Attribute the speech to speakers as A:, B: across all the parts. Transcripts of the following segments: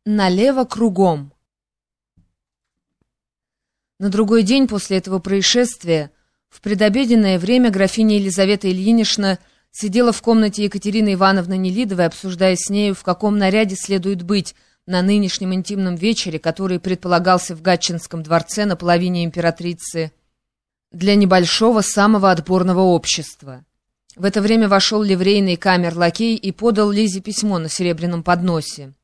A: Налево кругом. На другой день после этого происшествия, в предобеденное время, графиня Елизавета Ильинична сидела в комнате Екатерины Ивановны Нелидовой, обсуждая с нею, в каком наряде следует быть на нынешнем интимном вечере, который предполагался в Гатчинском дворце на половине императрицы для небольшого самого отборного общества. В это время вошел ливрейный камер-лакей и подал Лизе письмо на серебряном подносе.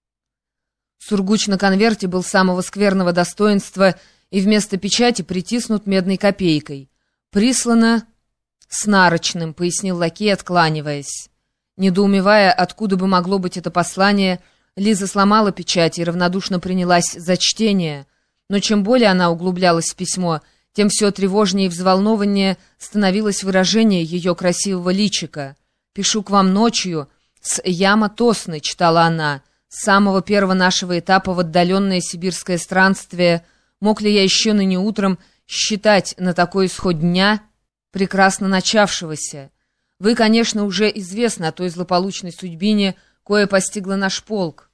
A: Сургуч на конверте был самого скверного достоинства и вместо печати притиснут медной копейкой. «Прислано с нарочным», — пояснил лакей, откланиваясь. Недоумевая, откуда бы могло быть это послание, Лиза сломала печать и равнодушно принялась за чтение, но чем более она углублялась в письмо, тем все тревожнее и взволнованнее становилось выражение ее красивого личика. «Пишу к вам ночью, с Яма Тосны», — читала она, — «с самого первого нашего этапа в отдаленное сибирское странствие. Мог ли я еще ныне утром считать на такой исход дня, прекрасно начавшегося? Вы, конечно, уже известны о той злополучной судьбине, кое постигла наш полк,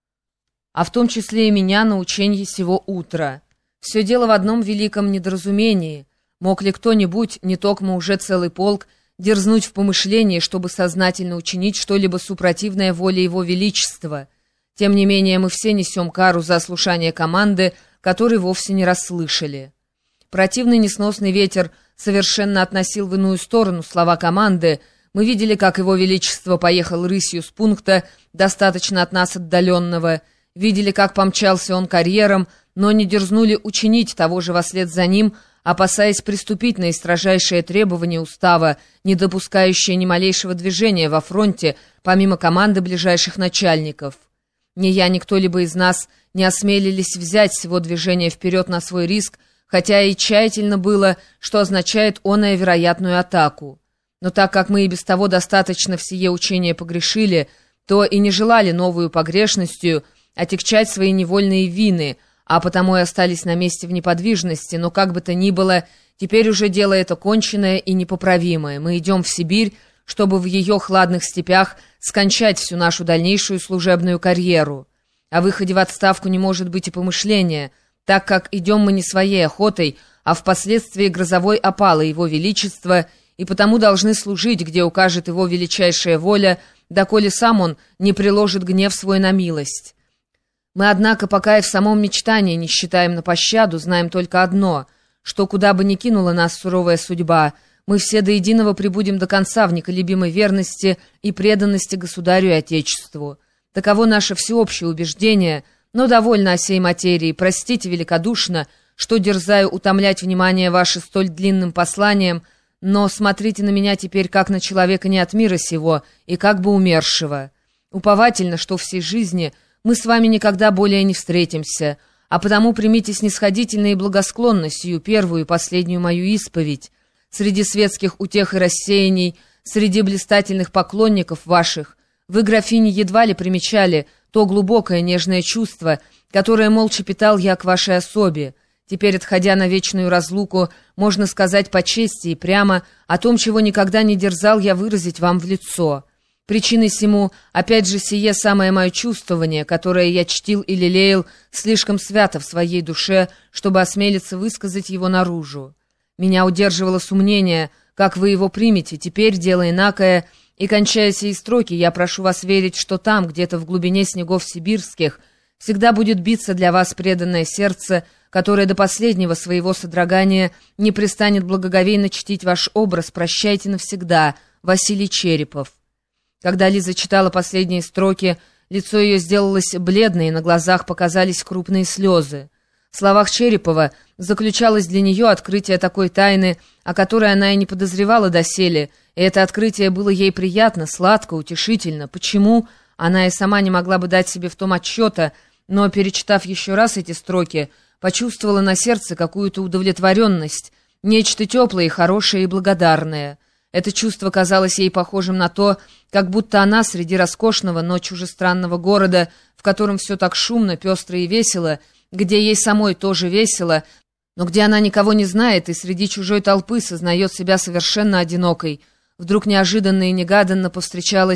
A: а в том числе и меня на ученье сего утра. Все дело в одном великом недоразумении. Мог ли кто-нибудь, не токмо уже целый полк, дерзнуть в помышлении, чтобы сознательно учинить что-либо супротивное воле его величества? Тем не менее, мы все несем кару за ослушание команды, которой вовсе не расслышали». Противный несносный ветер совершенно относил в иную сторону слова команды. Мы видели, как его величество поехал рысью с пункта, достаточно от нас отдаленного. Видели, как помчался он карьером, но не дерзнули учинить того же вслед за ним, опасаясь приступить на строжайшее требование устава, не допускающее ни малейшего движения во фронте, помимо команды ближайших начальников. Ни я, ни кто-либо из нас не осмелились взять всего движения вперед на свой риск, хотя и тщательно было, что означает оное вероятную атаку. Но так как мы и без того достаточно в сие учение погрешили, то и не желали новую погрешностью отягчать свои невольные вины, а потому и остались на месте в неподвижности, но как бы то ни было, теперь уже дело это конченное и непоправимое. Мы идем в Сибирь, чтобы в ее хладных степях скончать всю нашу дальнейшую служебную карьеру. О выходе в отставку не может быть и помышления, так как идем мы не своей охотой, а впоследствии грозовой опалы его величества, и потому должны служить, где укажет его величайшая воля, доколе сам он не приложит гнев свой на милость. Мы, однако, пока и в самом мечтании не считаем на пощаду, знаем только одно, что куда бы ни кинула нас суровая судьба, мы все до единого пребудем до конца в неколебимой верности и преданности государю и отечеству. Таково наше всеобщее убеждение, но довольно о сей материи. Простите великодушно, что дерзаю утомлять внимание ваше столь длинным посланием, но смотрите на меня теперь как на человека не от мира сего и как бы умершего. Уповательно, что всей жизни мы с вами никогда более не встретимся, а потому примите снисходительно и благосклонно сию первую и последнюю мою исповедь. Среди светских утех и рассеяний, среди блистательных поклонников ваших, вы, графиня, едва ли примечали то глубокое нежное чувство, которое молча питал я к вашей особе. Теперь, отходя на вечную разлуку, можно сказать по чести и прямо о том, чего никогда не дерзал я выразить вам в лицо. Причиной сему, опять же, сие самое мое чувствование, которое я чтил и лелеял слишком свято в своей душе, чтобы осмелиться высказать его наружу. Меня удерживало сомнение, как вы его примете, теперь дело инакое, и, кончая сии строки, я прошу вас верить, что там, где-то в глубине снегов сибирских, всегда будет биться для вас преданное сердце, которое до последнего своего содрогания не пристанет благоговейно чтить ваш образ. Прощайте навсегда, Василий Черепов». Когда Лиза читала последние строки, лицо ее сделалось бледное, и на глазах показались крупные слезы. В словах Черепова заключалось для нее открытие такой тайны, о которой она и не подозревала доселе, и это открытие было ей приятно, сладко, утешительно. Почему? Она и сама не могла бы дать себе в том отчета, но, перечитав еще раз эти строки, почувствовала на сердце какую-то удовлетворенность, нечто теплое и хорошее и благодарное. Это чувство казалось ей похожим на то, как будто она среди роскошного, но чужестранного города, в котором все так шумно, пестро и весело, где ей самой тоже весело, но где она никого не знает и среди чужой толпы сознает себя совершенно одинокой, вдруг неожиданно и негаданно повстречалась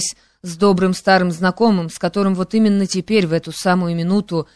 A: с добрым старым знакомым, с которым вот именно теперь, в эту самую минуту,